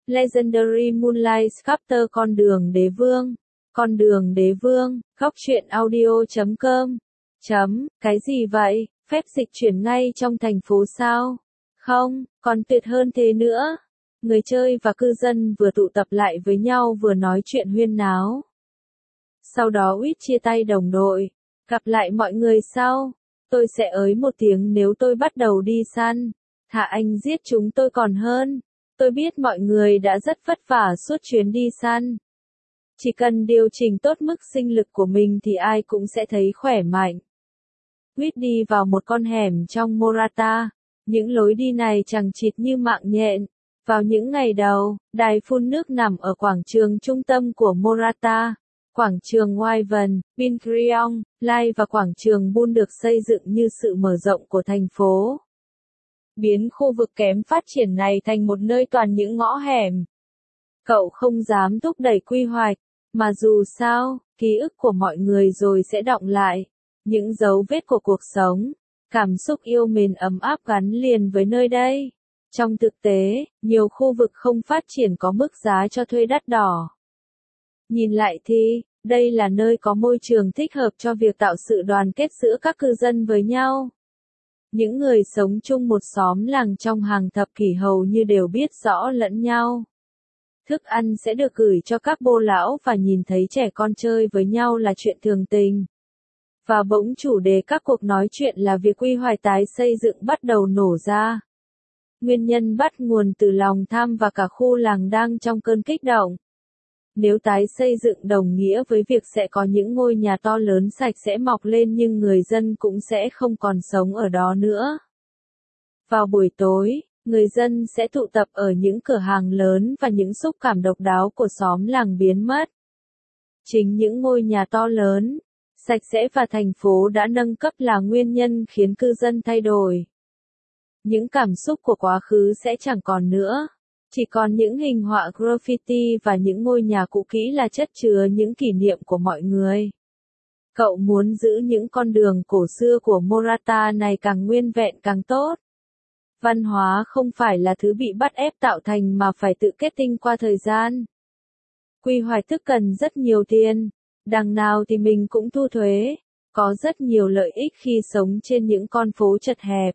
Legendary Moonlight Chapter Con đường đế vương, góc truyện audio.com. Cái gì vậy, phép dịch chuyển ngay trong thành phố sao? Không, còn tuyệt hơn thế nữa. Người chơi và cư dân vừa tụ tập lại với nhau vừa nói chuyện huyên náo. Sau đó Uýt chia tay đồng đội. Gặp lại mọi người sau. Tôi sẽ ới một tiếng nếu tôi bắt đầu đi săn. Thà anh giết chúng tôi còn hơn. Tôi biết mọi người đã rất vất vả suốt chuyến đi săn. Chỉ cần điều chỉnh tốt mức sinh lực của mình thì ai cũng sẽ thấy khỏe mạnh. Uýt đi vào một con hẻm trong Morata. Những lối đi này chằng chịt như mạng nhện. Vào những ngày đầu, đài phun nước nằm ở quảng trường trung tâm của Morata. Quảng trường Wyvern, Pinkrion, Lai và quảng trường Bull được xây dựng như sự mở rộng của thành phố. Biến khu vực kém phát triển này thành một nơi toàn những ngõ hẻm. Cậu không dám thúc đẩy quy hoạch, mà dù sao, ký ức của mọi người rồi sẽ đọng lại. Những dấu vết của cuộc sống, cảm xúc yêu mến ấm áp gắn liền với nơi đây. Trong thực tế, nhiều khu vực không phát triển có mức giá cho thuê đắt đỏ. Nhìn lại thì, đây là nơi có môi trường thích hợp cho việc tạo sự đoàn kết giữa các cư dân với nhau. Những người sống chung một xóm làng trong hàng thập kỷ hầu như đều biết rõ lẫn nhau. Thức ăn sẽ được gửi cho các bô lão và nhìn thấy trẻ con chơi với nhau là chuyện thường tình. Và bỗng chủ đề các cuộc nói chuyện là việc quy hoạch tái xây dựng bắt đầu nổ ra. Nguyên nhân bắt nguồn từ lòng tham và cả khu làng đang trong cơn kích động. Nếu tái xây dựng đồng nghĩa với việc sẽ có những ngôi nhà to lớn sạch sẽ mọc lên nhưng người dân cũng sẽ không còn sống ở đó nữa. Vào buổi tối, người dân sẽ tụ tập ở những cửa hàng lớn và những xúc cảm độc đáo của xóm làng biến mất. Chính những ngôi nhà to lớn, sạch sẽ và thành phố đã nâng cấp là nguyên nhân khiến cư dân thay đổi. Những cảm xúc của quá khứ sẽ chẳng còn nữa. Chỉ còn những hình họa graffiti và những ngôi nhà cũ kỹ là chất chứa những kỷ niệm của mọi người. Cậu muốn giữ những con đường cổ xưa của Morata này càng nguyên vẹn càng tốt. Văn hóa không phải là thứ bị bắt ép tạo thành mà phải tự kết tinh qua thời gian. Quy hoạch thức cần rất nhiều tiền. Đằng nào thì mình cũng thu thuế. Có rất nhiều lợi ích khi sống trên những con phố chật hẹp.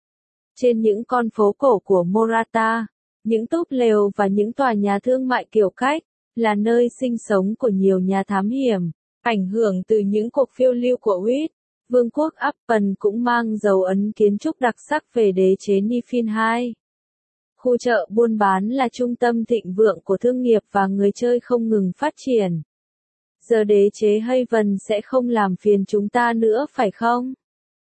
Trên những con phố cổ của Morata, những túp lều và những tòa nhà thương mại kiểu cách, là nơi sinh sống của nhiều nhà thám hiểm. Ảnh hưởng từ những cuộc phiêu lưu của Uýt, Vương quốc Appen cũng mang dấu ấn kiến trúc đặc sắc về đế chế Niflheim. Khu chợ buôn bán là trung tâm thịnh vượng của thương nghiệp và người chơi không ngừng phát triển. Giờ đế chế Haven sẽ không làm phiền chúng ta nữa phải không?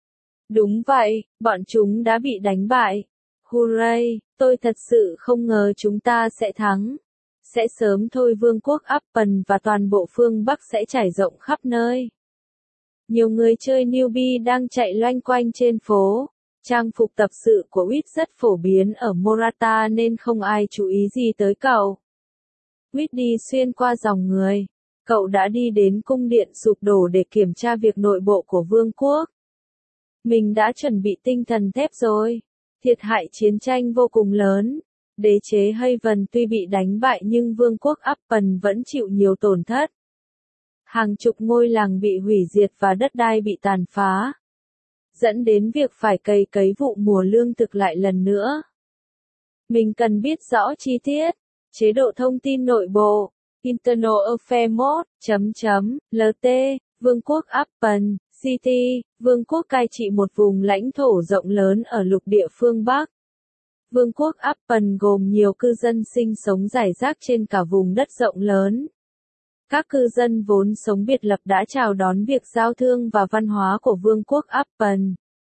Đúng vậy, bọn chúng đã bị đánh bại. Hooray, tôi thật sự không ngờ chúng ta sẽ thắng. Sẽ sớm thôi Vương quốc Appen và toàn bộ phương Bắc sẽ trải rộng khắp nơi. Nhiều người chơi newbie đang chạy loanh quanh trên phố. Trang phục tập sự của Uýt rất phổ biến ở Morata nên không ai chú ý gì tới cậu. Uýt đi xuyên qua dòng người. Cậu đã đi đến cung điện sụp đổ để kiểm tra việc nội bộ của vương quốc. Mình đã chuẩn bị tinh thần thép rồi. Thiệt hại chiến tranh vô cùng lớn. Đế chế Haven tuy bị đánh bại nhưng vương quốc Appen vẫn chịu nhiều tổn thất. Hàng chục ngôi làng bị hủy diệt và đất đai bị tàn phá. Dẫn đến việc phải cấy vụ mùa lương thực lại lần nữa. Mình cần biết rõ chi tiết. Chế độ thông tin nội bộ. Internal Affairs Mode. LT. Vương quốc Appen City. Vương quốc cai trị một vùng lãnh thổ rộng lớn ở lục địa phương Bắc. Vương quốc Appen gồm nhiều cư dân sinh sống rải rác trên cả vùng đất rộng lớn. Các cư dân vốn sống biệt lập đã chào đón việc giao thương và văn hóa của Vương quốc Appen.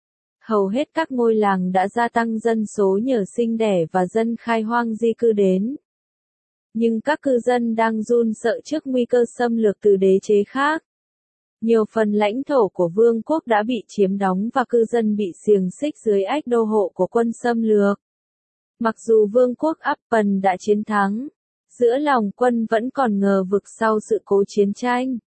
Hầu hết các ngôi làng đã gia tăng dân số nhờ sinh đẻ và dân khai hoang di cư đến. Nhưng các cư dân đang run sợ trước nguy cơ xâm lược từ đế chế khác. Nhiều phần lãnh thổ của vương quốc đã bị chiếm đóng và cư dân bị xiềng xích dưới ách đô hộ của quân xâm lược. Mặc dù vương quốc Appen đã chiến thắng, giữa lòng quân vẫn còn ngờ vực sau sự cố chiến tranh.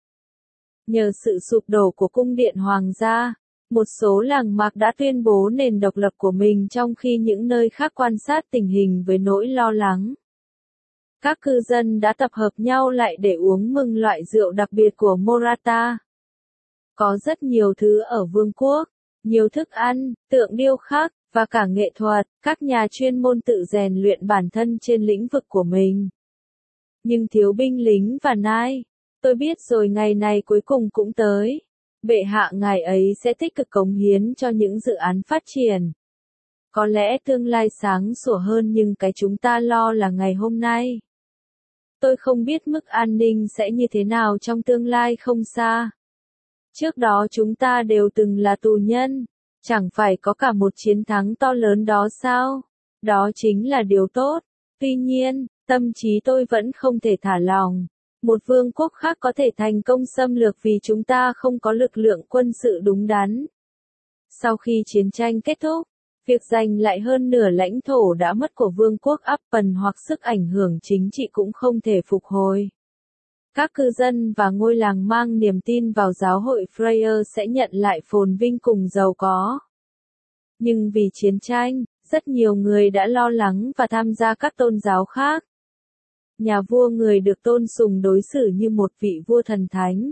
Nhờ sự sụp đổ của cung điện hoàng gia, một số làng mạc đã tuyên bố nền độc lập của mình trong khi những nơi khác quan sát tình hình với nỗi lo lắng. Các cư dân đã tập hợp nhau lại để uống mừng loại rượu đặc biệt của Morata. Có rất nhiều thứ ở vương quốc, nhiều thức ăn, tượng điêu khắc, và cả nghệ thuật, các nhà chuyên môn tự rèn luyện bản thân trên lĩnh vực của mình. Nhưng thiếu binh lính và nai. Tôi biết rồi, ngày này cuối cùng cũng tới. Bệ hạ ngài ấy sẽ tích cực cống hiến cho những dự án phát triển. Có lẽ tương lai sáng sủa hơn, nhưng cái chúng ta lo là ngày hôm nay. Tôi không biết mức an ninh sẽ như thế nào trong tương lai không xa. Trước đó chúng ta đều từng là tù nhân. Chẳng phải có cả một chiến thắng to lớn đó sao? Đó chính là điều tốt. Tuy nhiên, tâm trí tôi vẫn không thể thả lỏng. Một vương quốc khác có thể thành công xâm lược vì chúng ta không có lực lượng quân sự đúng đắn. Sau khi chiến tranh kết thúc, việc giành lại hơn nửa lãnh thổ đã mất của vương quốc Upton hoặc sức ảnh hưởng chính trị cũng không thể phục hồi. Các cư dân và ngôi làng mang niềm tin vào giáo hội Freya sẽ nhận lại phồn vinh cùng giàu có. Nhưng vì chiến tranh, rất nhiều người đã lo lắng và tham gia các tôn giáo khác. Nhà vua người được tôn sùng đối xử như một vị vua thần thánh.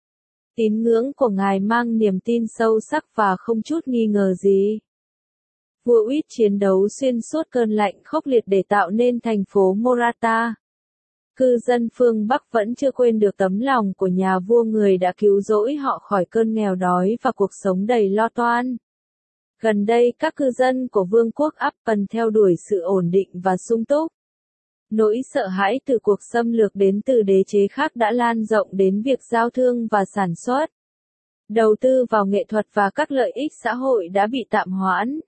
Tín ngưỡng của ngài mang niềm tin sâu sắc và không chút nghi ngờ gì. Vua Uýt chiến đấu xuyên suốt cơn lạnh khốc liệt để tạo nên thành phố Morata. Cư dân phương Bắc vẫn chưa quên được tấm lòng của nhà vua người đã cứu rỗi họ khỏi cơn nghèo đói và cuộc sống đầy lo toan. Gần đây các cư dân của vương quốc Upton theo đuổi sự ổn định và sung túc. Nỗi sợ hãi từ cuộc xâm lược đến từ đế chế khác đã lan rộng đến việc giao thương và sản xuất. Đầu tư vào nghệ thuật và các lợi ích xã hội đã bị tạm hoãn.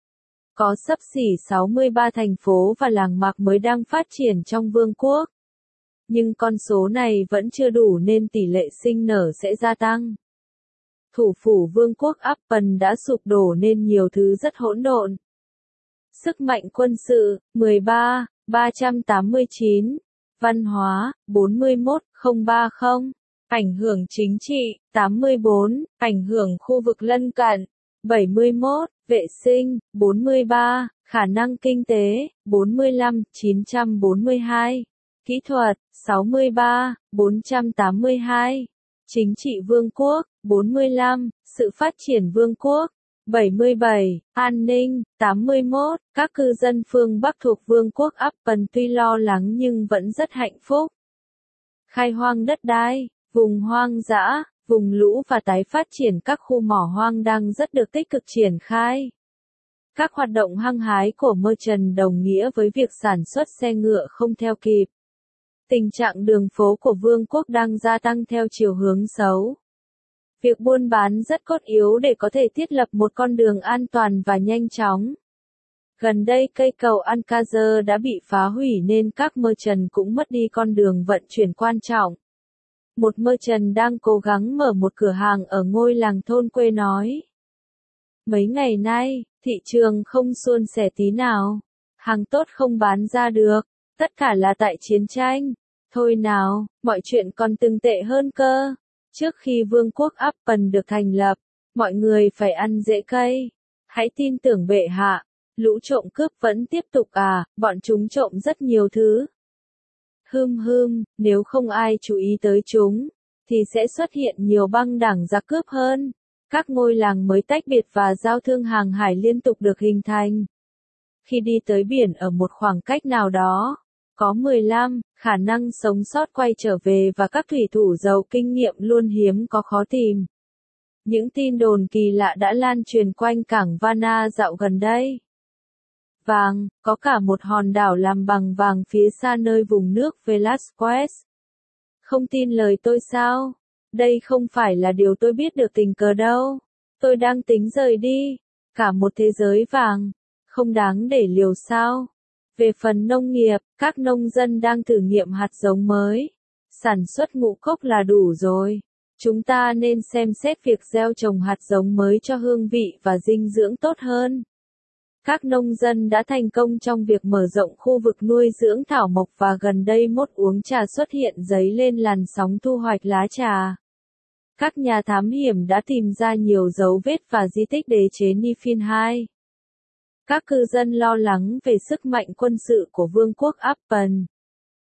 Có xấp xỉ 63 thành phố và làng mạc mới đang phát triển trong vương quốc. Nhưng con số này vẫn chưa đủ nên tỷ lệ sinh nở sẽ gia tăng. Thủ phủ vương quốc Upton đã sụp đổ nên nhiều thứ rất hỗn độn. Sức mạnh quân sự, 13, 389. Văn hóa, 41030. Ảnh hưởng chính trị, 84. Ảnh hưởng khu vực lân cận, 71. Vệ sinh, 43. Khả năng kinh tế, 45, 942. Kỹ thuật, 63, 482. Chính trị vương quốc, 45. Sự phát triển vương quốc, 77. An ninh, 81. Các cư dân phương Bắc thuộc vương quốc Upton tuy lo lắng nhưng vẫn rất hạnh phúc. Khai hoang đất đai, vùng hoang dã, vùng lũ và tái phát triển các khu mỏ hoang đang rất được tích cực triển khai. Các hoạt động hăng hái của Merchant đồng nghĩa với việc sản xuất xe ngựa không theo kịp. Tình trạng đường phố của vương quốc đang gia tăng theo chiều hướng xấu. Việc buôn bán rất cốt yếu để có thể thiết lập một con đường an toàn và nhanh chóng. Gần đây cây cầu Alcázar đã bị phá hủy nên các merchant cũng mất đi con đường vận chuyển quan trọng. Một merchant đang cố gắng mở một cửa hàng ở ngôi làng thôn quê nói. Mấy ngày nay, thị trường không suôn sẻ tí nào. Hàng tốt không bán ra được. Tất cả là tại chiến tranh. Thôi nào, mọi chuyện còn tồi tệ hơn cơ. Trước khi vương quốc Upton được thành lập, mọi người phải ăn rễ cây. Hãy tin tưởng bệ hạ. Lũ trộm cướp vẫn tiếp tục à, bọn chúng trộm rất nhiều thứ. Nếu không ai chú ý tới chúng, thì sẽ xuất hiện nhiều băng đảng giặc cướp hơn. Các ngôi làng mới tách biệt và giao thương hàng hải liên tục được hình thành. Khi đi tới biển ở một khoảng cách nào đó, có 15, khả năng sống sót quay trở về và các thủy thủ giàu kinh nghiệm luôn hiếm có khó tìm. Những tin đồn kỳ lạ đã lan truyền quanh cảng Varna dạo gần đây. Vàng, có cả một hòn đảo làm bằng vàng phía xa nơi vùng nước Velasquez. Không tin lời tôi sao? Đây không phải là điều tôi biết được tình cờ đâu. Tôi đang tính rời đi. Cả một thế giới vàng. Không đáng để liều sao? Về phần nông nghiệp, các nông dân đang thử nghiệm hạt giống mới. Sản xuất ngũ cốc là đủ rồi. Chúng ta nên xem xét việc gieo trồng hạt giống mới cho hương vị và dinh dưỡng tốt hơn. Các nông dân đã thành công trong việc mở rộng khu vực nuôi dưỡng thảo mộc và gần đây mốt uống trà xuất hiện dấy lên làn sóng thu hoạch lá trà. Các nhà thám hiểm đã tìm ra nhiều dấu vết và di tích đế chế Niflheim II. Các cư dân lo lắng về sức mạnh quân sự của vương quốc Upton.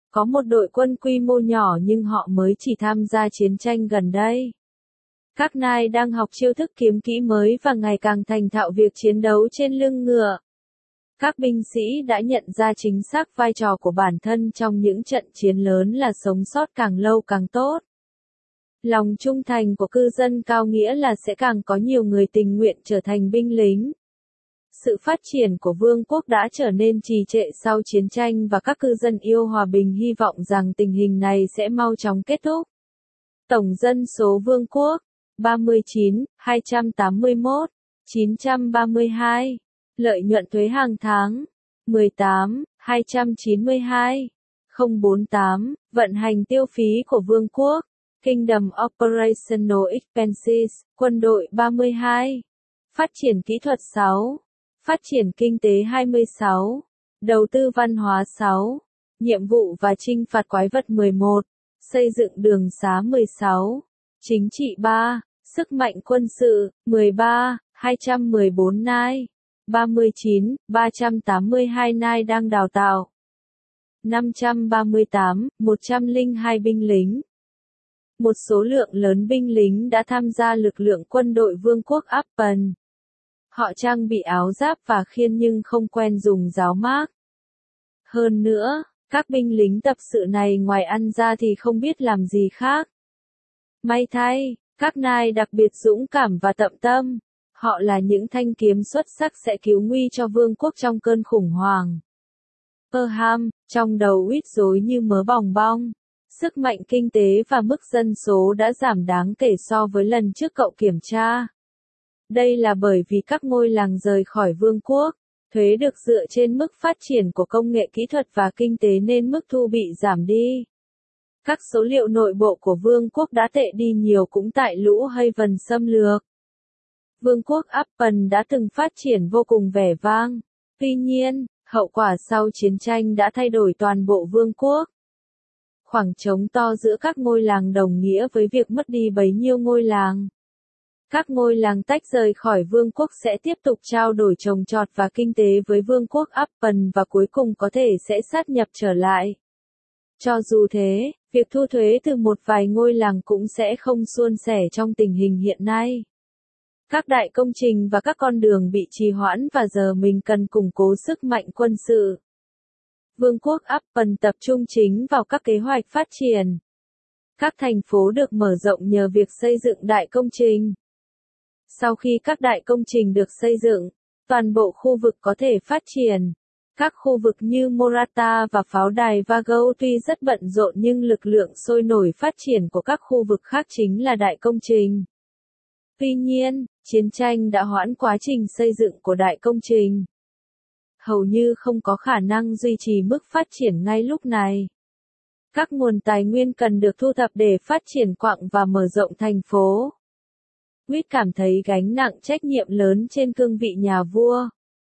Có một đội quân quy mô nhỏ nhưng họ mới chỉ tham gia chiến tranh gần đây. Các nai đang học chiêu thức kiếm kỹ mới và ngày càng thành thạo việc chiến đấu trên lưng ngựa. Các binh sĩ đã nhận ra chính xác vai trò của bản thân trong những trận chiến lớn là sống sót càng lâu càng tốt. Lòng trung thành của cư dân cao nghĩa là sẽ càng có nhiều người tình nguyện trở thành binh lính. Sự phát triển của vương quốc đã trở nên trì trệ sau chiến tranh và các cư dân yêu hòa bình hy vọng rằng tình hình này sẽ mau chóng kết thúc. Tổng dân số vương quốc 39, 281, 932. Lợi nhuận thuế hàng tháng 18, 292, 048. Vận hành tiêu phí của vương quốc Kingdom Operational Expenses, quân đội 32. Phát triển kỹ thuật 6. Phát triển kinh tế 26. Đầu tư văn hóa 6. Nhiệm vụ và trinh phạt quái vật 11. Xây dựng đường xá 16. Chính trị 3. Sức mạnh quân sự 13. 214 nai. 39. 382 nai đang đào tạo. 538. 102 binh lính. Một số lượng lớn binh lính đã tham gia lực lượng quân đội vương quốc Appen. Họ trang bị áo giáp và khiên nhưng không quen dùng giáo mác. Hơn nữa, các binh lính tập sự này ngoài ăn ra thì không biết làm gì khác. May thay, các nai đặc biệt dũng cảm và tận tâm. Họ là những thanh kiếm xuất sắc sẽ cứu nguy cho vương quốc trong cơn khủng hoảng. Perham, trong đầu uýt rối như mớ bòng bong. Sức mạnh kinh tế và mức dân số đã giảm đáng kể so với lần trước cậu kiểm tra. Đây là bởi vì các ngôi làng rời khỏi vương quốc. Thuế được dựa trên mức phát triển của công nghệ kỹ thuật và kinh tế nên mức thu bị giảm đi. Các số liệu nội bộ của vương quốc đã tệ đi nhiều cũng tại lũ Haven xâm lược. Vương quốc Appen đã từng phát triển vô cùng vẻ vang. Tuy nhiên, hậu quả sau chiến tranh đã thay đổi toàn bộ vương quốc. Khoảng trống to giữa các ngôi làng đồng nghĩa với việc mất đi bấy nhiêu ngôi làng. Các ngôi làng tách rời khỏi vương quốc sẽ tiếp tục trao đổi trồng trọt và kinh tế với vương quốc Appen và cuối cùng có thể sẽ sát nhập trở lại. Cho dù thế, việc thu thuế từ một vài ngôi làng cũng sẽ không suôn sẻ trong tình hình hiện nay. Các đại công trình và các con đường bị trì hoãn và giờ mình cần củng cố sức mạnh quân sự. Vương quốc Appen tập trung chính vào các kế hoạch phát triển. Các thành phố được mở rộng nhờ việc xây dựng đại công trình. Sau khi các đại công trình được xây dựng, toàn bộ khu vực có thể phát triển. Các khu vực như Morata và pháo đài Vago tuy rất bận rộn nhưng lực lượng sôi nổi phát triển của các khu vực khác chính là đại công trình. Tuy nhiên, chiến tranh đã hoãn quá trình xây dựng của đại công trình. Hầu như không có khả năng duy trì mức phát triển ngay lúc này. Các nguồn tài nguyên cần được thu thập để phát triển quặng và mở rộng thành phố. Quýt cảm thấy gánh nặng trách nhiệm lớn trên cương vị nhà vua.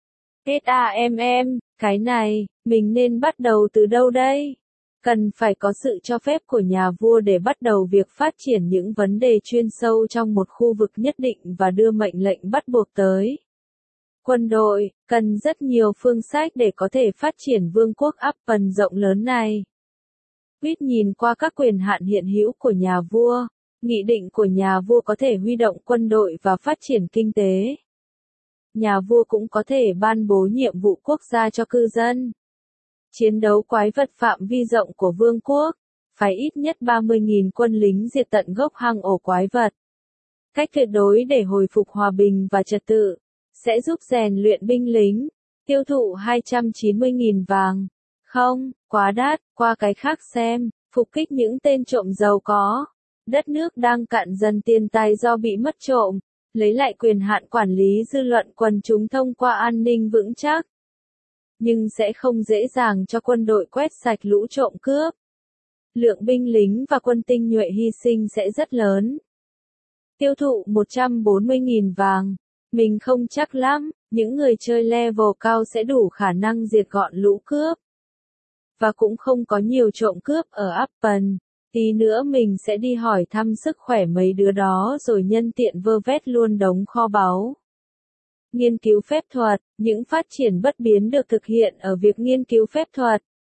Cái này, mình nên bắt đầu từ đâu đây? Cần phải có sự cho phép của nhà vua để bắt đầu việc phát triển những vấn đề chuyên sâu trong một khu vực nhất định và đưa mệnh lệnh bắt buộc tới. Quân đội, cần rất nhiều phương sách để có thể phát triển vương quốc Appen rộng lớn này. Quýt nhìn qua các quyền hạn hiện hữu của nhà vua. Nghị định của nhà vua có thể huy động quân đội và phát triển kinh tế. Nhà vua cũng có thể ban bố nhiệm vụ quốc gia cho cư dân. Chiến đấu quái vật phạm vi rộng của vương quốc. Phải ít nhất 30.000 quân lính diệt tận gốc hang ổ quái vật. Cách tuyệt đối để hồi phục hòa bình và trật tự. Sẽ giúp rèn luyện binh lính. Tiêu thụ 290.000 vàng. Không, quá đắt, qua cái khác xem. Phục kích những tên trộm giàu có. Đất nước đang cạn dần tiền tài do bị mất trộm. Lấy lại quyền hạn quản lý dư luận quần chúng thông qua an ninh vững chắc. Nhưng sẽ không dễ dàng cho quân đội quét sạch lũ trộm cướp. Lượng binh lính và quân tinh nhuệ hy sinh sẽ rất lớn. Tiêu thụ 140.000 vàng. Mình không chắc lắm, những người chơi level cao sẽ đủ khả năng diệt gọn lũ cướp. Và cũng không có nhiều trộm cướp ở Appen. Tí nữa mình sẽ đi hỏi thăm sức khỏe mấy đứa đó rồi nhân tiện vơ vét luôn đống kho báu. Nghiên cứu phép thuật, những phát triển bất biến được thực hiện ở việc nghiên cứu phép thuật.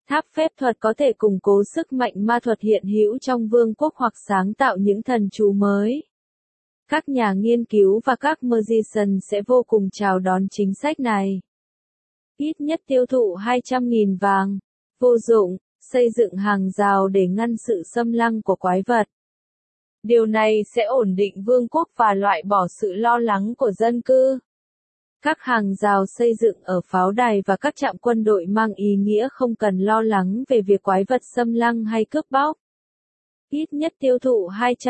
Tháp phép thuật có thể củng cố sức mạnh ma thuật hiện hữu trong vương quốc hoặc sáng tạo những thần chú mới. Các nhà nghiên cứu và các magician sẽ vô cùng chào đón chính sách này. Ít nhất tiêu thụ 200.000 vàng. Vô dụng, xây dựng hàng rào để ngăn sự xâm lăng của quái vật. Điều này sẽ ổn định vương quốc và loại bỏ sự lo lắng của dân cư. Các hàng rào xây dựng ở pháo đài và các trạm quân đội mang ý nghĩa không cần lo lắng về việc quái vật xâm lăng hay cướp bóc. Ít nhất tiêu thụ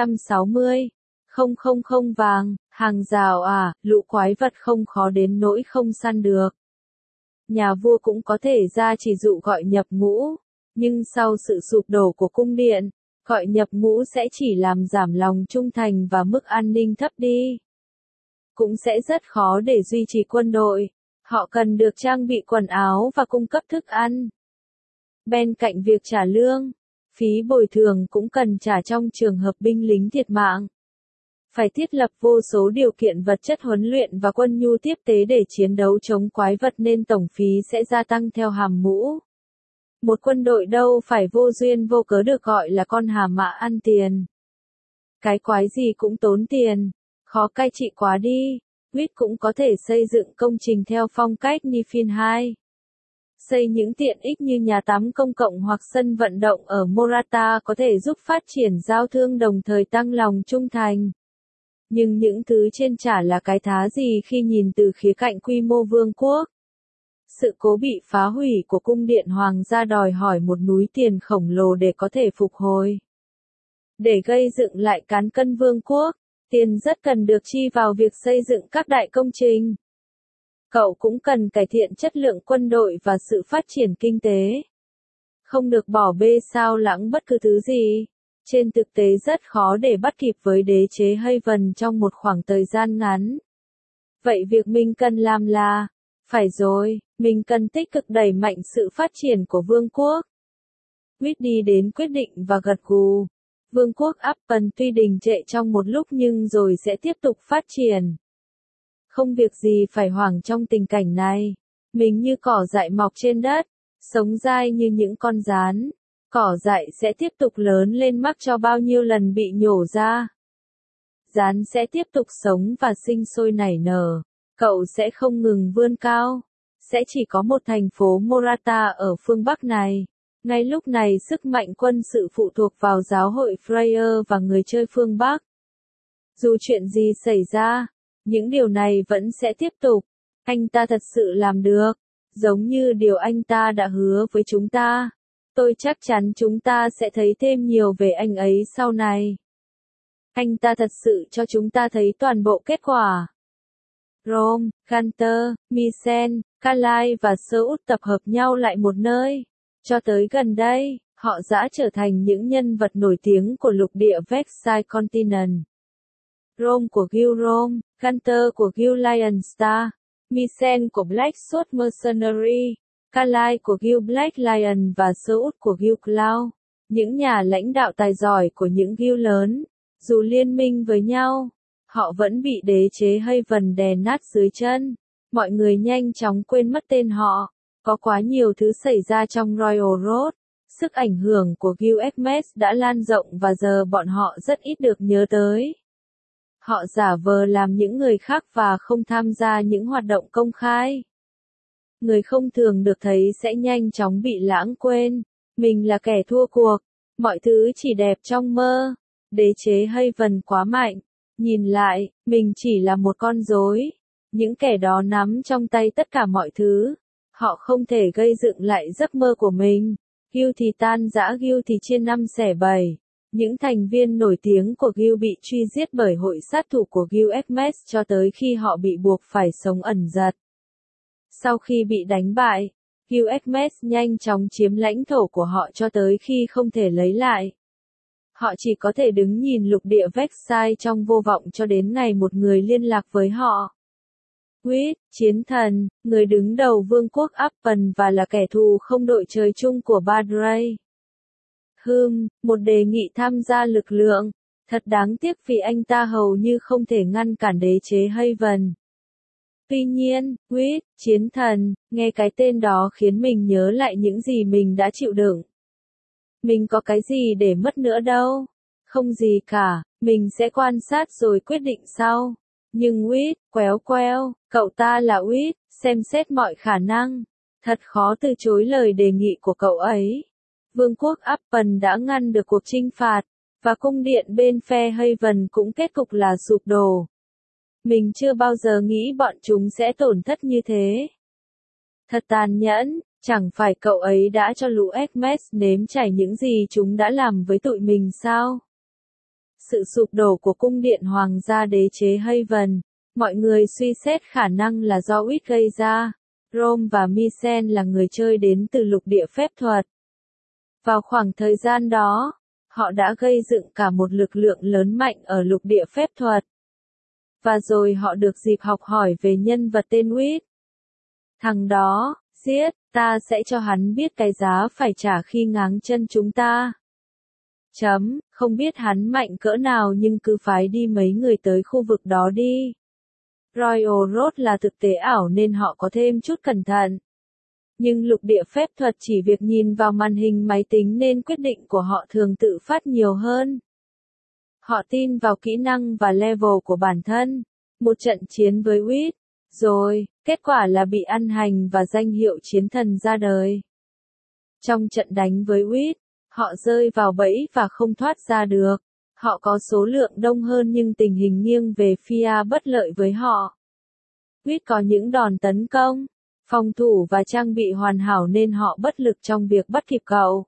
260.000 vàng, hàng rào lũ quái vật không khó đến nỗi không săn được. Nhà vua cũng có thể ra chỉ dụ gọi nhập ngũ, nhưng sau sự sụp đổ của cung điện, gọi nhập ngũ sẽ chỉ làm giảm lòng trung thành và mức an ninh thấp đi. Cũng sẽ rất khó để duy trì quân đội, họ cần được trang bị quần áo và cung cấp thức ăn. Bên cạnh việc trả lương, phí bồi thường cũng cần trả trong trường hợp binh lính thiệt mạng. Phải thiết lập vô số điều kiện vật chất huấn luyện và quân nhu tiếp tế để chiến đấu chống quái vật nên tổng phí sẽ gia tăng theo hàm mũ. Một quân đội đâu phải vô duyên vô cớ được gọi là con hà mã ăn tiền. Cái quái gì cũng tốn tiền, khó cai trị quá đi. Huyết cũng có thể xây dựng công trình theo phong cách Nifin 2. Xây những tiện ích như nhà tắm công cộng hoặc sân vận động ở Morata có thể giúp phát triển giao thương đồng thời tăng lòng trung thành. Nhưng những thứ trên chả là cái thá gì khi nhìn từ khía cạnh quy mô vương quốc. Sự cố bị phá hủy của cung điện hoàng gia đòi hỏi một núi tiền khổng lồ để có thể phục hồi. Để gây dựng lại cán cân vương quốc, tiền rất cần được chi vào việc xây dựng các đại công trình. Cậu cũng cần cải thiện chất lượng quân đội và sự phát triển kinh tế. Không được bỏ bê sao lãng bất cứ thứ gì. Trên thực tế rất khó để bắt kịp với đế chế Haven trong một khoảng thời gian ngắn. Vậy việc mình cần làm là, phải rồi, mình cần tích cực đẩy mạnh sự phát triển của vương quốc. Quyết đi đến quyết định và gật gù. Vương quốc Upton tuy đình trệ trong một lúc nhưng rồi sẽ tiếp tục phát triển. Không việc gì phải hoảng trong tình cảnh này. Mình như cỏ dại mọc trên đất, sống dai như những con gián. Cỏ dại sẽ tiếp tục lớn lên mắc cho bao nhiêu lần bị nhổ ra. Gián sẽ tiếp tục sống và sinh sôi nảy nở. Cậu sẽ không ngừng vươn cao. Sẽ chỉ có một thành phố Morata ở phương Bắc này. Ngay lúc này sức mạnh quân sự phụ thuộc vào giáo hội Freyr và người chơi phương Bắc. Dù chuyện gì xảy ra, những điều này vẫn sẽ tiếp tục. Anh ta thật sự làm được, giống như điều anh ta đã hứa với chúng ta. Tôi chắc chắn chúng ta sẽ thấy thêm nhiều về anh ấy sau này. Anh ta thật sự cho chúng ta thấy toàn bộ kết quả. Rome, Gunter, Misen, Carlisle và Seoul tập hợp nhau lại một nơi. Cho tới gần đây, họ đã trở thành những nhân vật nổi tiếng của lục địa Vexai Continent. Rome của Guild Rome, Gunter của Guild Lion Star, Misen của Black Sword Mercenary, Carlisle của Guild Black Lion và Seoul của Guild Cloud. Những nhà lãnh đạo tài giỏi của những guild lớn, dù liên minh với nhau, họ vẫn bị đế chế Haven đè nát dưới chân. Mọi người nhanh chóng quên mất tên họ. Có quá nhiều thứ xảy ra trong Royal Road. Sức ảnh hưởng của Guild Hermes đã lan rộng và giờ bọn họ rất ít được nhớ tới. Họ giả vờ làm những người khác và không tham gia những hoạt động công khai. Người không thường được thấy sẽ nhanh chóng bị lãng quên. Mình là kẻ thua cuộc. Mọi thứ chỉ đẹp trong mơ. Đế chế Haven quá mạnh. Nhìn lại, mình chỉ là một con rối. Những kẻ đó nắm trong tay tất cả mọi thứ. Họ không thể gây dựng lại giấc mơ của mình. Guild thì tan rã, Guild thì chia 5 xẻ 7. Những thành viên nổi tiếng của Guild bị truy giết bởi hội sát thủ của Guild Hermes cho tới khi họ bị buộc phải sống ẩn dật. Sau khi bị đánh bại, Guild Hermes nhanh chóng chiếm lãnh thổ của họ cho tới khi không thể lấy lại. Họ chỉ có thể đứng nhìn lục địa Vexai trong vô vọng cho đến ngày một người liên lạc với họ. Huyết, chiến thần, người đứng đầu vương quốc Upton và là kẻ thù không đội trời chung của Badray. Một đề nghị tham gia lực lượng. Thật đáng tiếc vì anh ta hầu như không thể ngăn cản đế chế Haven. Tuy nhiên, Wit, chiến thần, nghe cái tên đó khiến mình nhớ lại những gì mình đã chịu đựng. Mình có cái gì để mất nữa đâu. Không gì cả, mình sẽ quan sát rồi quyết định sau. Nhưng Wit, quéo queo, cậu ta là Wit, xem xét mọi khả năng. Thật khó từ chối lời đề nghị của cậu ấy. Vương quốc Appen đã ngăn được cuộc chinh phạt, và cung điện bên Fairhaven cũng kết cục là sụp đổ. Mình chưa bao giờ nghĩ bọn chúng sẽ tổn thất như thế. Thật tàn nhẫn, chẳng phải cậu ấy đã cho lũ Hermes nếm trải những gì chúng đã làm với tụi mình sao? Sự sụp đổ của cung điện hoàng gia đế chế Haven, mọi người suy xét khả năng là do Wit gây ra. Rome và Mycen là người chơi đến từ lục địa phép thuật. Vào khoảng thời gian đó, họ đã gây dựng cả một lực lượng lớn mạnh ở lục địa phép thuật. Và rồi họ được dịp học hỏi về nhân vật tên Wit. Thằng đó, giết, ta sẽ cho hắn biết cái giá phải trả khi ngáng chân chúng ta. Không biết hắn mạnh cỡ nào nhưng cứ phái đi mấy người tới khu vực đó đi. Royal Road là thực tế ảo nên họ có thêm chút cẩn thận. Nhưng lục địa phép thuật chỉ việc nhìn vào màn hình máy tính nên quyết định của họ thường tự phát nhiều hơn. Họ tin vào kỹ năng và level của bản thân. Một trận chiến với Wit, rồi, kết quả là bị ăn hành và danh hiệu chiến thần ra đời. Trong trận đánh với Wit, họ rơi vào bẫy và không thoát ra được. Họ có số lượng đông hơn nhưng tình hình nghiêng về phía bất lợi với họ. Wit có những đòn tấn công, phòng thủ và trang bị hoàn hảo nên họ bất lực trong việc bắt kịp cậu.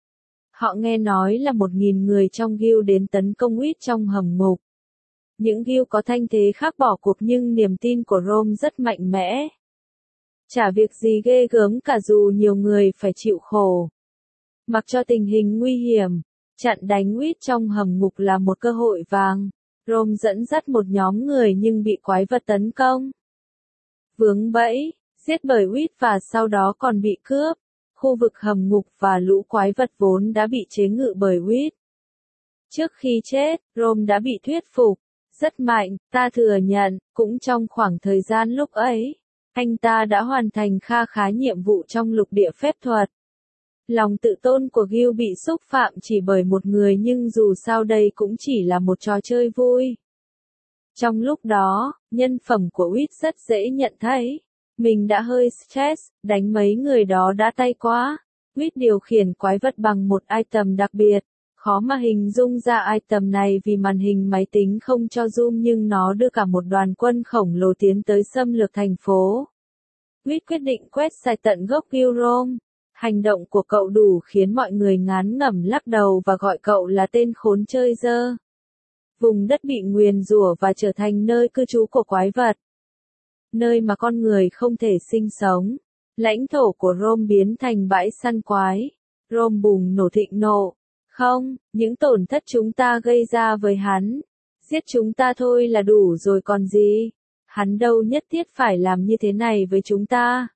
Họ nghe nói là 1.000 người trong guild đến tấn công Wit trong hầm ngục. Những guild có thanh thế khác bỏ cuộc nhưng niềm tin của Rome rất mạnh mẽ. Chả việc gì ghê gớm cả dù nhiều người phải chịu khổ. Mặc cho tình hình nguy hiểm, chặn đánh Wit trong hầm ngục là một cơ hội vàng. Rome dẫn dắt một nhóm người nhưng bị quái vật tấn công. Vướng bẫy, giết bởi Wit và sau đó còn bị cướp. Khu vực hầm ngục và lũ quái vật vốn đã bị chế ngự bởi Wit. Trước khi chết, Rome đã bị thuyết phục. Rất mạnh, ta thừa nhận, cũng trong khoảng thời gian lúc ấy, anh ta đã hoàn thành kha khá nhiệm vụ trong lục địa phép thuật. Lòng tự tôn của Gil bị xúc phạm chỉ bởi một người nhưng dù sao đây cũng chỉ là một trò chơi vui. Trong lúc đó, nhân phẩm của Wit rất dễ nhận thấy. Mình đã hơi stress, đánh mấy người đó đã tay quá. Wit điều khiển quái vật bằng một item đặc biệt. Khó mà hình dung ra item này vì màn hình máy tính không cho zoom nhưng nó đưa cả một đoàn quân khổng lồ tiến tới xâm lược thành phố. Wit quyết định quét sạch tận gốc Rome. Hành động của cậu đủ khiến mọi người ngán ngẩm lắc đầu và gọi cậu là tên khốn chơi dơ. Vùng đất bị nguyền rủa và trở thành nơi cư trú của quái vật. Nơi mà con người không thể sinh sống. Lãnh thổ của Rome biến thành bãi săn quái. Rome bùng nổ thịnh nộ. Không, những tổn thất chúng ta gây ra với hắn. Giết chúng ta thôi là đủ rồi còn gì. Hắn đâu nhất thiết phải làm như thế này với chúng ta.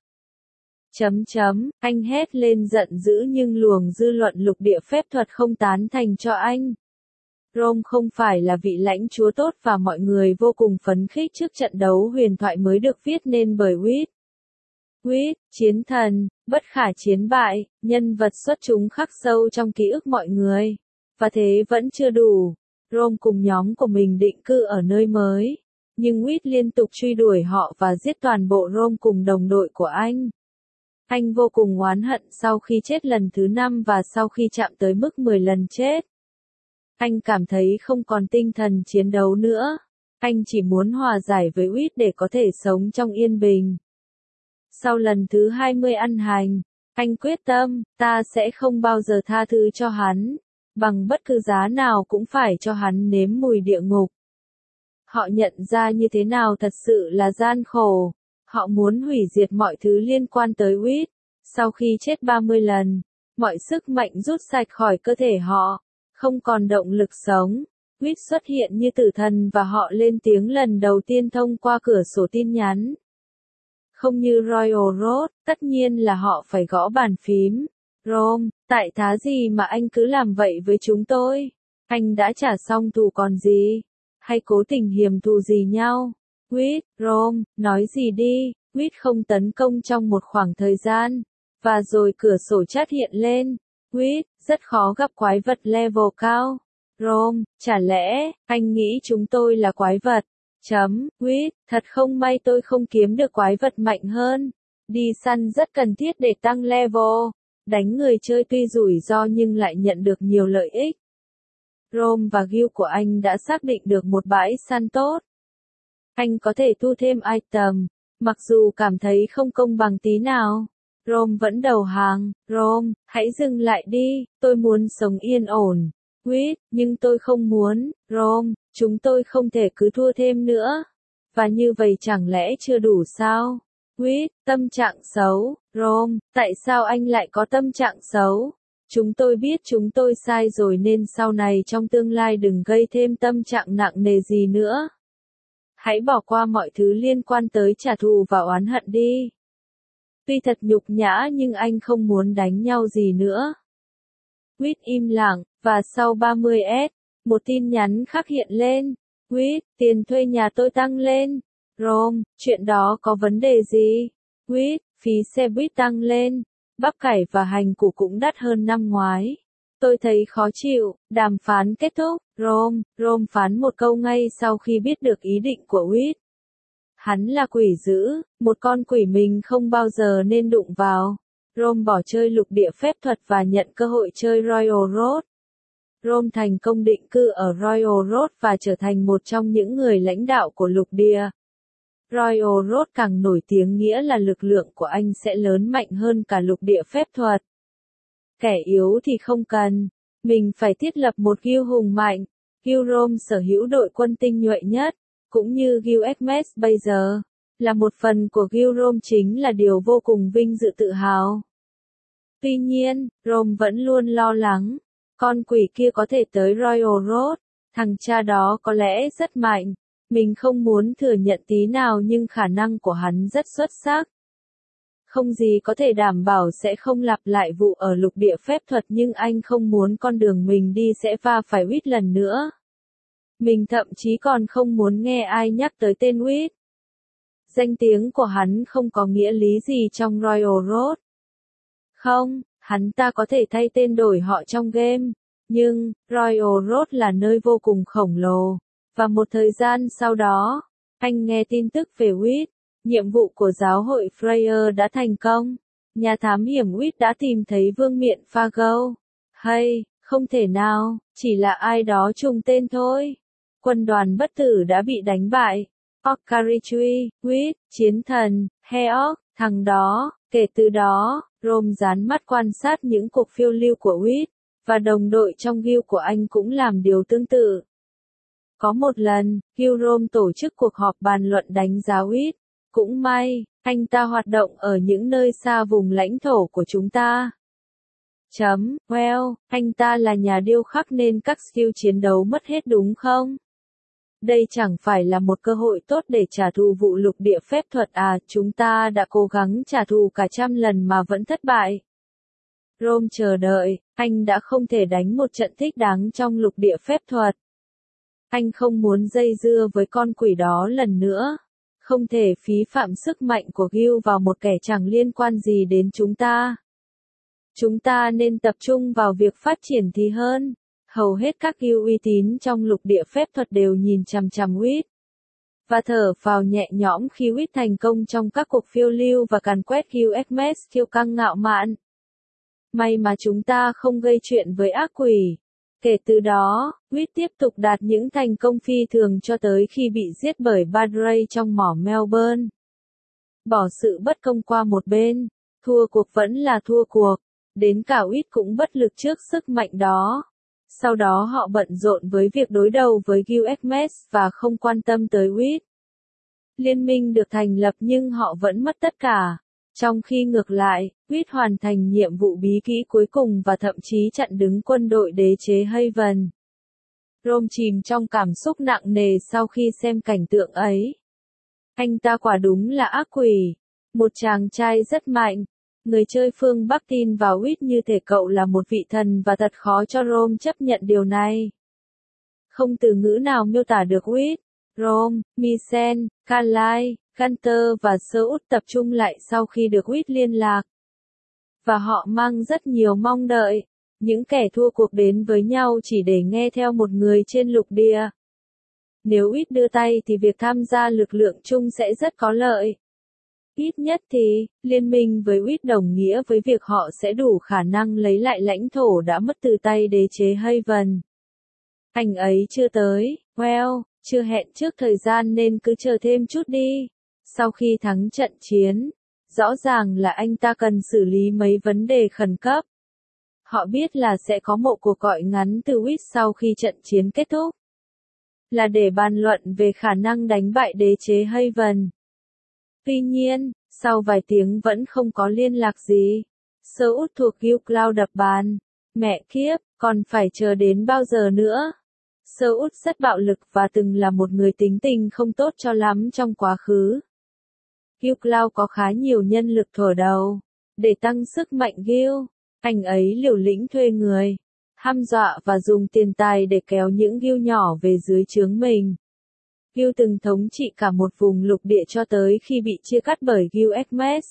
Anh hét lên giận dữ nhưng luồng dư luận lục địa phép thuật không tán thành cho anh. Rome không phải là vị lãnh chúa tốt và mọi người vô cùng phấn khích trước trận đấu huyền thoại mới được viết nên bởi Wit. Wit, chiến thần, bất khả chiến bại, nhân vật xuất chúng khắc sâu trong ký ức mọi người. Và thế vẫn chưa đủ. Rome cùng nhóm của mình định cư ở nơi mới. Nhưng Wit liên tục truy đuổi họ và giết toàn bộ Rome cùng đồng đội của anh. Anh vô cùng oán hận sau khi chết lần thứ 5 và sau khi chạm tới mức 10 lần chết. Anh cảm thấy không còn tinh thần chiến đấu nữa. Anh chỉ muốn hòa giải với Wit để có thể sống trong yên bình. Sau lần thứ 20 ăn hành, anh quyết tâm, ta sẽ không bao giờ tha thứ cho hắn. Bằng bất cứ giá nào cũng phải cho hắn nếm mùi địa ngục. Họ nhận ra như thế nào thật sự là gian khổ. Họ muốn hủy diệt mọi thứ liên quan tới Wit. Sau khi chết 30 lần, mọi sức mạnh rút sạch khỏi cơ thể họ. Không còn động lực sống. Wit xuất hiện như tử thần và họ lên tiếng lần đầu tiên thông qua cửa sổ tin nhắn. Không như Royal Road, tất nhiên là họ phải gõ bàn phím. Rome, tại thá gì mà anh cứ làm vậy với chúng tôi? Anh đã trả xong thù còn gì? Hay cố tình hiềm thù gì nhau? Quýt, Rome, nói gì đi, Quýt không tấn công trong một khoảng thời gian. Và rồi cửa sổ chat hiện lên. Quýt, rất khó gặp quái vật level cao. Rome, chả lẽ, anh nghĩ chúng tôi là quái vật? Quýt, thật không may tôi không kiếm được quái vật mạnh hơn. Đi săn rất cần thiết để tăng level. Đánh người chơi tuy rủi ro nhưng lại nhận được nhiều lợi ích. Rome và guild của anh đã xác định được một bãi săn tốt. Anh có thể thu thêm item, mặc dù cảm thấy không công bằng tí nào. Rome vẫn đầu hàng. Rome, hãy dừng lại đi, tôi muốn sống yên ổn. Quýt, nhưng tôi không muốn. Rome, chúng tôi không thể cứ thua thêm nữa. Và như vậy chẳng lẽ chưa đủ sao? Quýt, tâm trạng xấu. Rome, tại sao anh lại có tâm trạng xấu? Chúng tôi biết chúng tôi sai rồi nên sau này trong tương lai đừng gây thêm tâm trạng nặng nề gì nữa. Hãy bỏ qua mọi thứ liên quan tới trả thù và oán hận đi. Tuy thật nhục nhã nhưng anh không muốn đánh nhau gì nữa. Quýt im lặng, và sau 30S, một tin nhắn khác hiện lên. Quýt, tiền thuê nhà tôi tăng lên. Rome, chuyện đó có vấn đề gì? Quýt, phí xe buýt tăng lên. Bắp cải và hành củ cũng đắt hơn năm ngoái. Tôi thấy khó chịu. Đàm phán kết thúc. Rome phán một câu ngay sau khi biết được ý định của Quýt. Hắn là quỷ dữ, một con quỷ mình không bao giờ nên đụng vào. Rome bỏ chơi lục địa phép thuật và nhận cơ hội chơi Royal Road. Rome thành công định cư ở Royal Road và trở thành một trong những người lãnh đạo của lục địa. Royal Road càng nổi tiếng nghĩa là lực lượng của anh sẽ lớn mạnh hơn cả lục địa phép thuật. Kẻ yếu thì không cần. Mình phải thiết lập một guild hùng mạnh. Guild Rome sở hữu đội quân tinh nhuệ nhất, cũng như Guild Hermes bây giờ. Là một phần của Guild Rome chính là điều vô cùng vinh dự tự hào. Tuy nhiên, Rome vẫn luôn lo lắng. Con quỷ kia có thể tới Royal Road. Thằng cha đó có lẽ rất mạnh. Mình không muốn thừa nhận tí nào nhưng khả năng của hắn rất xuất sắc. Không gì có thể đảm bảo sẽ không lặp lại vụ ở lục địa phép thuật nhưng anh không muốn con đường mình đi sẽ va phải Quýt lần nữa. Mình thậm chí còn không muốn nghe ai nhắc tới tên Quýt. Danh tiếng của hắn không có nghĩa lý gì trong Royal Road. Không, hắn ta có thể thay tên đổi họ trong game. Nhưng, Royal Road là nơi vô cùng khổng lồ. Và một thời gian sau đó, anh nghe tin tức về Quýt. Nhiệm vụ của giáo hội Freya đã thành công. Nhà thám hiểm Quýt đã tìm thấy vương miện Fargo. Hay, không thể nào, chỉ là ai đó trùng tên thôi. Quân đoàn bất tử đã bị đánh bại. Okkarichui, Quýt, chiến thần, Heok, thằng đó. Kể từ đó, Rome dán mắt quan sát những cuộc phiêu lưu của Quýt, và đồng đội trong guild của anh cũng làm điều tương tự. Có một lần, guild Rome tổ chức cuộc họp bàn luận đánh giá Quýt. Cũng may, anh ta hoạt động ở những nơi xa vùng lãnh thổ của chúng ta. Well, anh ta là nhà điêu khắc nên các skill chiến đấu mất hết đúng không? Đây chẳng phải là một cơ hội tốt để trả thù vụ lục địa phép thuật à, chúng ta đã cố gắng trả thù cả 100 lần mà vẫn thất bại. Rome chờ đợi, anh đã không thể đánh một trận thích đáng trong lục địa phép thuật. Anh không muốn dây dưa với con quỷ đó lần nữa. Không thể phí phạm sức mạnh của guild vào một kẻ chẳng liên quan gì đến chúng ta. Chúng ta nên tập trung vào việc phát triển thì hơn. Hầu hết các guild uy tín trong lục địa phép thuật đều nhìn chằm chằm Quýt. Và thở phào nhẹ nhõm khi Quýt thành công trong các cuộc phiêu lưu và càn quét Guild Hermes kiêu căng ngạo mạn. May mà chúng ta không gây chuyện với ác quỷ. Kể từ đó, Quýt tiếp tục đạt những thành công phi thường cho tới khi bị giết bởi Badray trong mỏ Melbourne. Bỏ sự bất công qua một bên, thua cuộc vẫn là thua cuộc, đến cả Quýt cũng bất lực trước sức mạnh đó. Sau đó họ bận rộn với việc đối đầu với Guild Hermes và không quan tâm tới Quýt. Liên minh được thành lập nhưng họ vẫn mất tất cả. Trong khi ngược lại, Quýt hoàn thành nhiệm vụ bí kỹ cuối cùng và thậm chí chặn đứng quân đội đế chế Haven. Rome chìm trong cảm xúc nặng nề sau khi xem cảnh tượng ấy. Anh ta quả đúng là ác quỷ. Một chàng trai rất mạnh. Người chơi phương Bắc tin vào Quýt như thể cậu là một vị thần và thật khó cho Rome chấp nhận điều này. Không từ ngữ nào miêu tả được Quýt. Rome, Mycen, Carlisle, Gunter và Seoul tập trung lại sau khi được Witt liên lạc. Và họ mang rất nhiều mong đợi. Những kẻ thua cuộc đến với nhau chỉ để nghe theo một người trên lục địa. Nếu Witt đưa tay thì việc tham gia lực lượng chung sẽ rất có lợi. Ít nhất thì, liên minh với Witt đồng nghĩa với việc họ sẽ đủ khả năng lấy lại lãnh thổ đã mất từ tay đế chế Haven. Anh ấy chưa tới, chưa hẹn trước thời gian nên cứ chờ thêm chút đi. Sau khi thắng trận chiến, rõ ràng là anh ta cần xử lý mấy vấn đề khẩn cấp. Họ biết là sẽ có một cuộc gọi ngắn từ Witt sau khi trận chiến kết thúc. Là để bàn luận về khả năng đánh bại đế chế Haven. Tuy nhiên, sau vài tiếng vẫn không có liên lạc gì. Seoul thuộc Gilcloud đập bàn. Mẹ kiếp, còn phải chờ đến bao giờ nữa? Seoul rất bạo lực và từng là một người tính tình không tốt cho lắm trong quá khứ. Gilcloud có khá nhiều nhân lực thổi đầu. Để tăng sức mạnh Gil, anh ấy liều lĩnh thuê người, hăm dọa và dùng tiền tài để kéo những Gil nhỏ về dưới trướng mình. Gil từng thống trị cả một vùng lục địa cho tới khi bị chia cắt bởi Gil Xmas.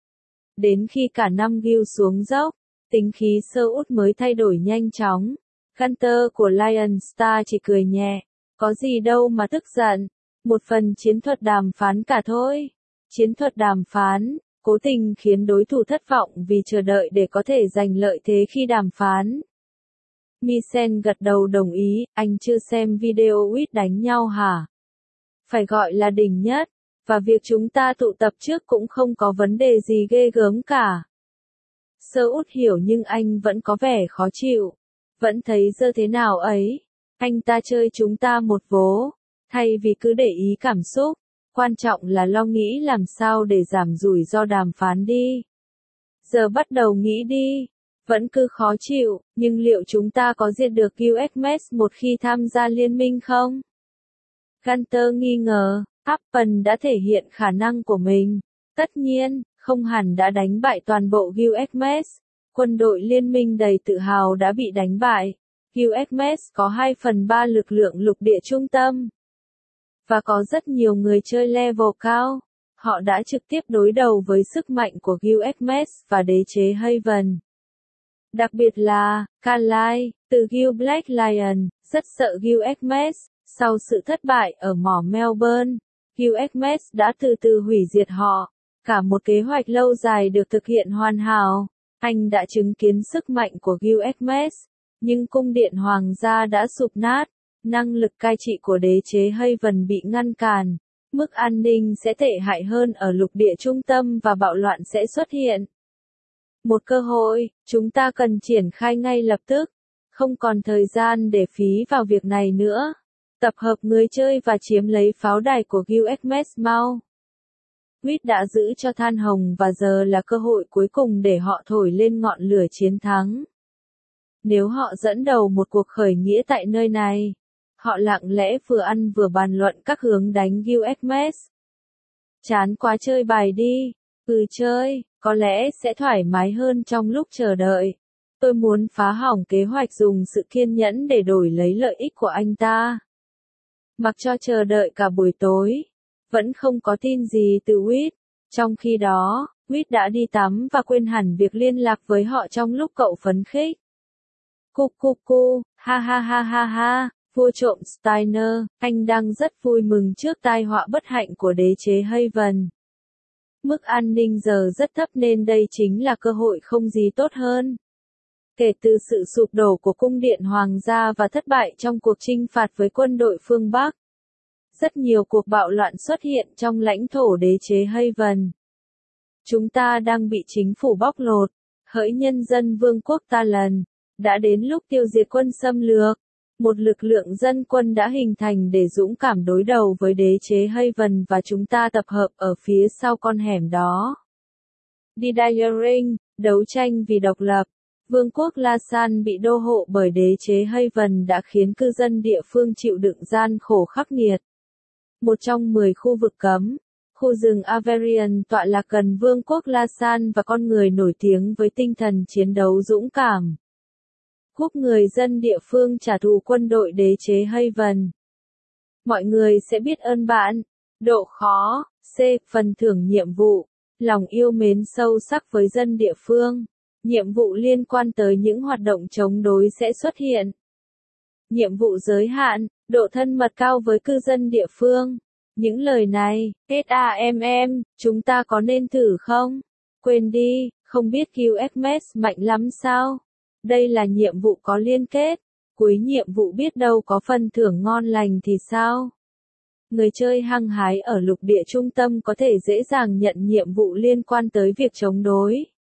Đến khi cả năm Gil xuống dốc, tính khí Seoul mới thay đổi nhanh chóng. Gunter của Lion Star chỉ cười nhẹ, có gì đâu mà tức giận, một phần chiến thuật đàm phán cả thôi. Chiến thuật đàm phán, cố tình khiến đối thủ thất vọng vì chờ đợi để có thể giành lợi thế khi đàm phán. Mycen gật đầu đồng ý, anh chưa xem video Witt đánh nhau hả? Phải gọi là đỉnh nhất, và việc chúng ta tụ tập trước cũng không có vấn đề gì ghê gớm cả. Seoul hiểu nhưng anh vẫn có vẻ khó chịu. Vẫn thấy dơ thế nào ấy. Anh ta chơi chúng ta một vố. Thay vì cứ để ý cảm xúc, quan trọng là lo nghĩ làm sao để giảm rủi ro đàm phán đi. Giờ bắt đầu nghĩ đi. Vẫn cứ khó chịu, nhưng liệu chúng ta có diệt được QXMS một khi tham gia liên minh không? Gunter nghi ngờ, Happen đã thể hiện khả năng của mình. Tất nhiên, không hẳn đã đánh bại toàn bộ QXMS. Quân đội liên minh đầy tự hào đã bị đánh bại. QXMS có 2/3 lực lượng lục địa trung tâm. Và có rất nhiều người chơi level cao. Họ đã trực tiếp đối đầu với sức mạnh của QXMS và đế chế Haven. Đặc biệt là, Carlisle, từ Gil Black Lion, rất sợ QXMS. Sau sự thất bại ở mỏ Melbourne, QXMS đã từ từ hủy diệt họ. Cả một kế hoạch lâu dài được thực hiện hoàn hảo. Anh đã chứng kiến sức mạnh của QXMS, nhưng cung điện hoàng gia đã sụp nát. Năng lực cai trị của đế chế Haven bị ngăn cản. Mức an ninh sẽ tệ hại hơn ở lục địa trung tâm và bạo loạn sẽ xuất hiện. Một cơ hội, chúng ta cần triển khai ngay lập tức. Không còn thời gian để phí vào việc này nữa. Tập hợp người chơi và chiếm lấy pháo đài của QXMS mau. Witt đã giữ cho than hồng và giờ là cơ hội cuối cùng để họ thổi lên ngọn lửa chiến thắng. Nếu họ dẫn đầu một cuộc khởi nghĩa tại nơi này, họ lặng lẽ vừa ăn vừa bàn luận các hướng đánh QXMS. Chán quá chơi bài đi. Chơi, có lẽ sẽ thoải mái hơn trong lúc chờ đợi. Tôi muốn phá hỏng kế hoạch dùng sự kiên nhẫn để đổi lấy lợi ích của anh ta. Mặc cho chờ đợi cả buổi tối, vẫn không có tin gì từ Witt. Trong khi đó, Witt đã đi tắm và quên hẳn việc liên lạc với họ trong lúc cậu phấn khích. Ha ha ha ha ha, vua trộm Steiner, anh đang rất vui mừng trước tai họa bất hạnh của đế chế Haven. Mức an ninh giờ rất thấp nên đây chính là cơ hội không gì tốt hơn. Kể từ sự sụp đổ của cung điện hoàng gia và thất bại trong cuộc chinh phạt với quân đội phương Bắc, rất nhiều cuộc bạo loạn xuất hiện trong lãnh thổ đế chế Haven. Chúng ta đang bị chính phủ bóc lột. Hỡi nhân dân vương quốc ta lần, đã đến lúc tiêu diệt quân xâm lược. Một lực lượng dân quân đã hình thành để dũng cảm đối đầu với đế chế Haven và chúng ta tập hợp ở phía sau con hẻm đó. Didaring, đấu tranh vì độc lập. Vương quốc La San bị đô hộ bởi đế chế Haven đã khiến cư dân địa phương chịu đựng gian khổ khắc nghiệt. Một trong 10 khu vực cấm, khu rừng Averion tọa lạc gần Vương quốc La San và con người nổi tiếng với tinh thần chiến đấu dũng cảm. Giúp người dân địa phương trả thù quân đội đế chế Haven. mọi người sẽ biết ơn bạn. Độ khó. C. Phần thưởng nhiệm vụ. Lòng yêu mến sâu sắc với dân địa phương. Nhiệm vụ liên quan tới những hoạt động chống đối sẽ xuất hiện. Nhiệm vụ giới hạn, độ thân mật cao với cư dân địa phương. Những lời này, SAMM, chúng ta có nên thử không? Quên đi, không biết QXMS mạnh lắm sao? Đây là nhiệm vụ có liên kết. Cuối nhiệm vụ biết đâu có phần thưởng ngon lành thì sao? Người chơi hăng hái ở lục địa trung tâm có thể dễ dàng nhận nhiệm vụ liên quan tới việc chống đối.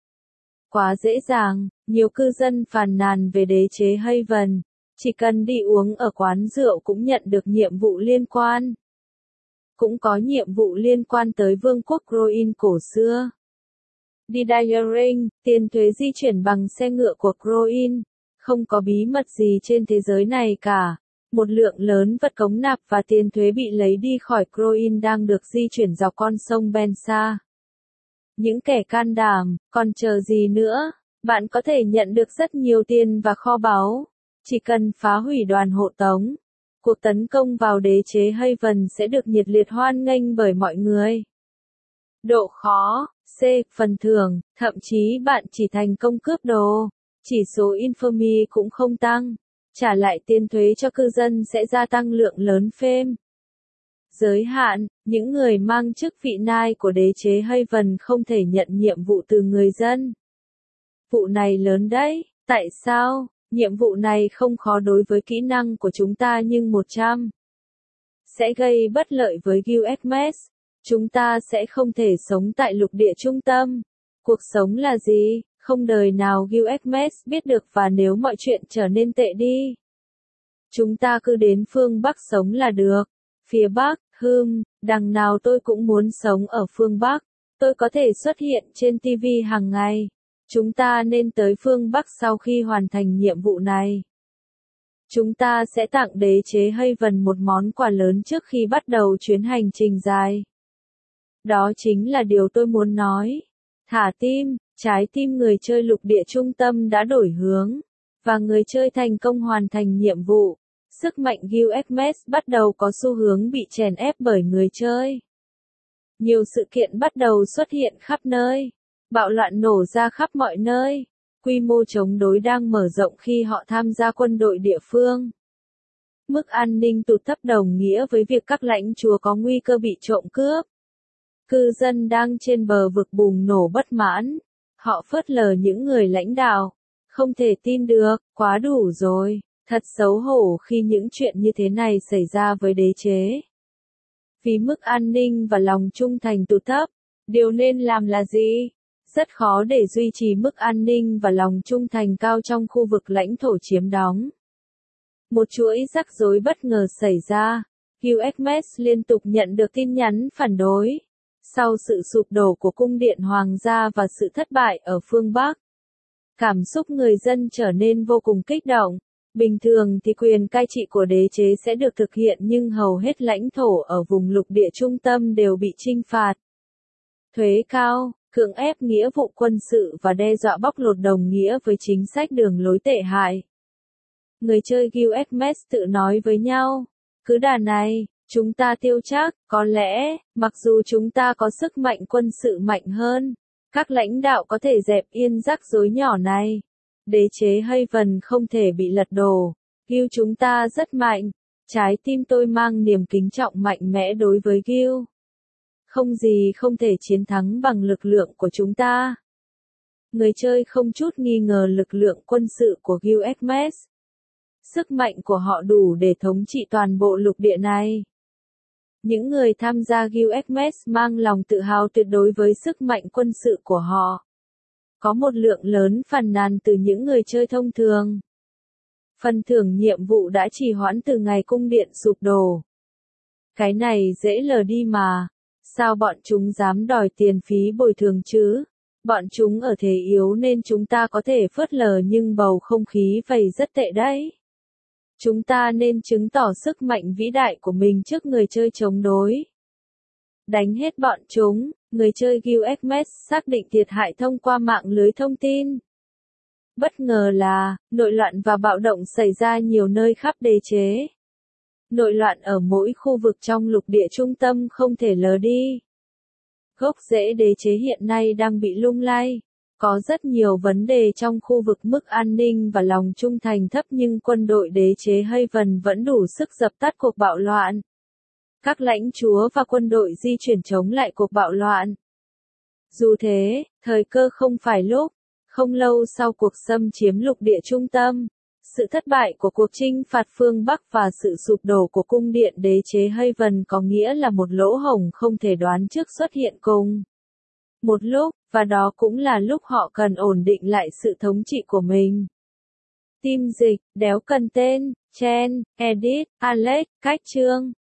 Quá dễ dàng, nhiều cư dân phàn nàn về đế chế Haven. Chỉ cần đi uống ở quán rượu cũng nhận được nhiệm vụ liên quan. Cũng có nhiệm vụ liên quan tới vương quốc Groin cổ xưa. Didiering, tiền thuế di chuyển bằng xe ngựa của Groin. Không có bí mật gì trên thế giới này cả. Một lượng lớn vật cống nạp và tiền thuế bị lấy đi khỏi Groin đang được di chuyển dọc con sông Bensa. Những kẻ can đảm, còn chờ gì nữa? Bạn có thể nhận được rất nhiều tiền và kho báu. Chỉ cần phá hủy đoàn hộ tống. Cuộc tấn công vào đế chế Haven sẽ được nhiệt liệt hoan nghênh bởi mọi người. Độ khó. C. Phần thưởng, thậm chí bạn chỉ thành công cướp đồ. Chỉ số infamy cũng không tăng. Trả lại tiền thuế cho cư dân sẽ gia tăng lượng lớn phêm. Giới hạn, những người mang chức vị nai của đế chế Haven không thể nhận nhiệm vụ từ người dân. Vụ này lớn đấy, tại sao? Nhiệm vụ này không khó đối với kỹ năng của chúng ta nhưng 100 sẽ gây bất lợi với QXMS. Chúng ta sẽ không thể sống tại lục địa trung tâm. Cuộc sống là gì? Không đời nào QXMS biết được và nếu mọi chuyện trở nên tệ đi. Chúng ta cứ đến phương Bắc sống là được. Phía Bắc, đằng nào tôi cũng muốn sống ở phương Bắc. Tôi có thể xuất hiện trên TV hàng ngày. Chúng ta nên tới phương Bắc sau khi hoàn thành nhiệm vụ này. Chúng ta sẽ tặng đế chế Haven một món quà lớn trước khi bắt đầu chuyến hành trình dài. Đó chính là điều tôi muốn nói. Thả tim, trái tim người chơi lục địa trung tâm đã đổi hướng. Và người chơi thành công hoàn thành nhiệm vụ. Sức mạnh QXMS bắt đầu có xu hướng bị chèn ép bởi người chơi. Nhiều sự kiện bắt đầu xuất hiện khắp nơi. Bạo loạn nổ ra khắp mọi nơi. Quy mô chống đối đang mở rộng khi họ tham gia quân đội địa phương. Mức an ninh tụt thấp đồng nghĩa với việc các lãnh chúa có nguy cơ bị trộm cướp. Cư dân đang trên bờ vực bùng nổ bất mãn. Họ phớt lờ những người lãnh đạo. Không thể tin được, quá đủ rồi. Thật xấu hổ khi những chuyện như thế này xảy ra với đế chế. Vì mức an ninh và lòng trung thành tụt thấp, điều nên làm là gì? Rất khó để duy trì mức an ninh và lòng trung thành cao trong khu vực lãnh thổ chiếm đóng. Một chuỗi rắc rối bất ngờ xảy ra. QXMS liên tục nhận được tin nhắn phản đối. Sau sự sụp đổ của cung điện hoàng gia và sự thất bại ở phương Bắc, cảm xúc người dân trở nên vô cùng kích động. Bình thường thì quyền cai trị của đế chế sẽ được thực hiện nhưng hầu hết lãnh thổ ở vùng lục địa trung tâm đều bị trinh phạt. Thuế cao, cưỡng ép nghĩa vụ quân sự và đe dọa bóc lột đồng nghĩa với chính sách đường lối tệ hại. Người chơi QXMS tự nói với nhau, cứ đà này, chúng ta tiêu chắc, có lẽ, mặc dù chúng ta có sức mạnh quân sự mạnh hơn, các lãnh đạo có thể dẹp yên rắc rối nhỏ này. Đế chế Haven không thể bị lật đổ. Gil chúng ta rất mạnh. Trái tim tôi mang niềm kính trọng mạnh mẽ đối với Gil. Không gì không thể chiến thắng bằng lực lượng của chúng ta. Người chơi không chút nghi ngờ lực lượng quân sự của QXMS. Sức mạnh của họ đủ để thống trị toàn bộ lục địa này. Những người tham gia QXMS mang lòng tự hào tuyệt đối với sức mạnh quân sự của họ. Có một lượng lớn phàn nàn từ những người chơi thông thường. Phần thưởng nhiệm vụ đã trì hoãn từ ngày cung điện sụp đổ. Cái này dễ lờ đi mà. Sao bọn chúng dám đòi tiền phí bồi thường chứ? Bọn chúng ở thế yếu nên chúng ta có thể phớt lờ nhưng bầu không khí vậy rất tệ đấy. Chúng ta nên chứng tỏ sức mạnh vĩ đại của mình trước người chơi chống đối. Đánh hết bọn chúng, người chơi QXMS xác định thiệt hại thông qua mạng lưới thông tin. Bất ngờ là, nội loạn và bạo động xảy ra nhiều nơi khắp đế chế. Nội loạn ở mỗi khu vực trong lục địa trung tâm không thể lờ đi. Gốc rễ đế chế hiện nay đang bị lung lay. Có rất nhiều vấn đề trong khu vực mức an ninh và lòng trung thành thấp nhưng quân đội đế chế Haven vẫn đủ sức dập tắt cuộc bạo loạn. Các lãnh chúa và quân đội di chuyển chống lại cuộc bạo loạn. Dù thế, thời cơ không phải lúc. Không lâu sau cuộc xâm chiếm lục địa trung tâm, sự thất bại của cuộc chinh phạt phương Bắc và sự sụp đổ của cung điện đế chế Haven có nghĩa là một lỗ hổng không thể đoán trước xuất hiện cùng một lúc, và đó cũng là lúc họ cần ổn định lại sự thống trị của mình. Tim dịch, đéo cần tên, Chen, Edit, Alex, cách chương.